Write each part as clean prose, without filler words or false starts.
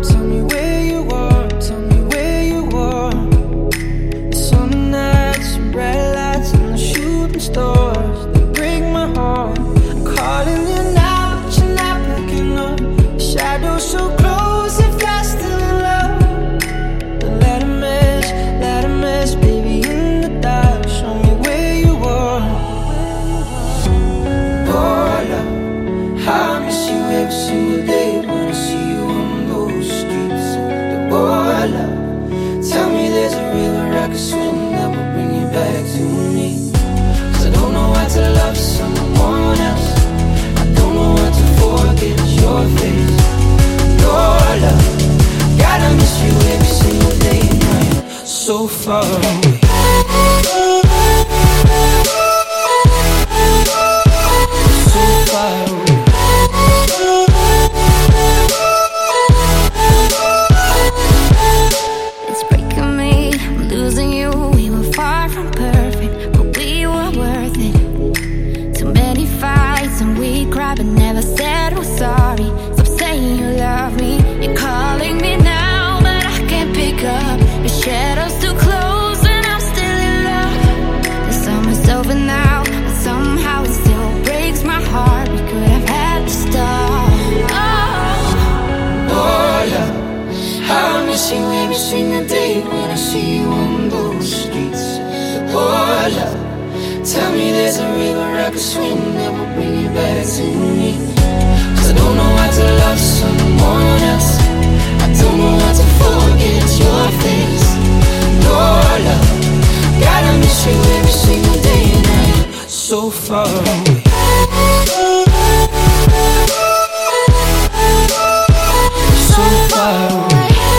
tell me where you are, tell me where you are. Summer nights and red lights and the shooting stars, they break my heart. I'm calling you now, but you're not picking up. Shadows so close, if you're still in love. But let a mess, baby, in the dark. Show me where you are. Oh, love, I miss you every single day when I see you on those streets. Oh, love, tell me there's a river I can swim that will bring you back to me. 'Cause I don't know how to love someone else. I don't know how to forget your face. Oh, love, gotta miss you every single day now you're so far away. So far away. It's breaking me, I'm losing you. We were far from perfect, but we were worth it. Too many fights and we cried but never said we're sorry. Stop saying you love me, you're calling me now, but I can't pick up. Your shadow's too close and I'm still in love. The summer's over now, but somehow it still breaks my heart. We could have had the start. Oh, love, I miss you every single day when I see you on those streets. Oh, love, tell me there's a river I can swim that will bring you back to me. 'Cause I don't know how to love someone else. I don't know how to forget your face. Oh, love, gotta miss you every single day now you're so far away. So far away.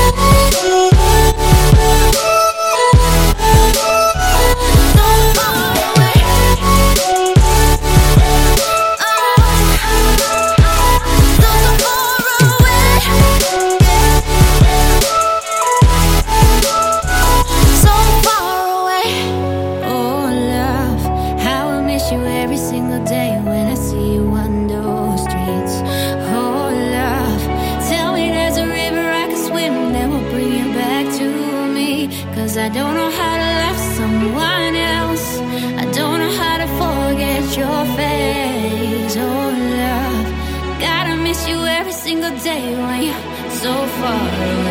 Every single day when I see you on those streets. Oh love, tell me there's a river I can swim that will bring you back to me. 'Cause I don't know how to love someone else. I don't know how to forget your face. Oh love, gotta miss you every single day when you're so far away.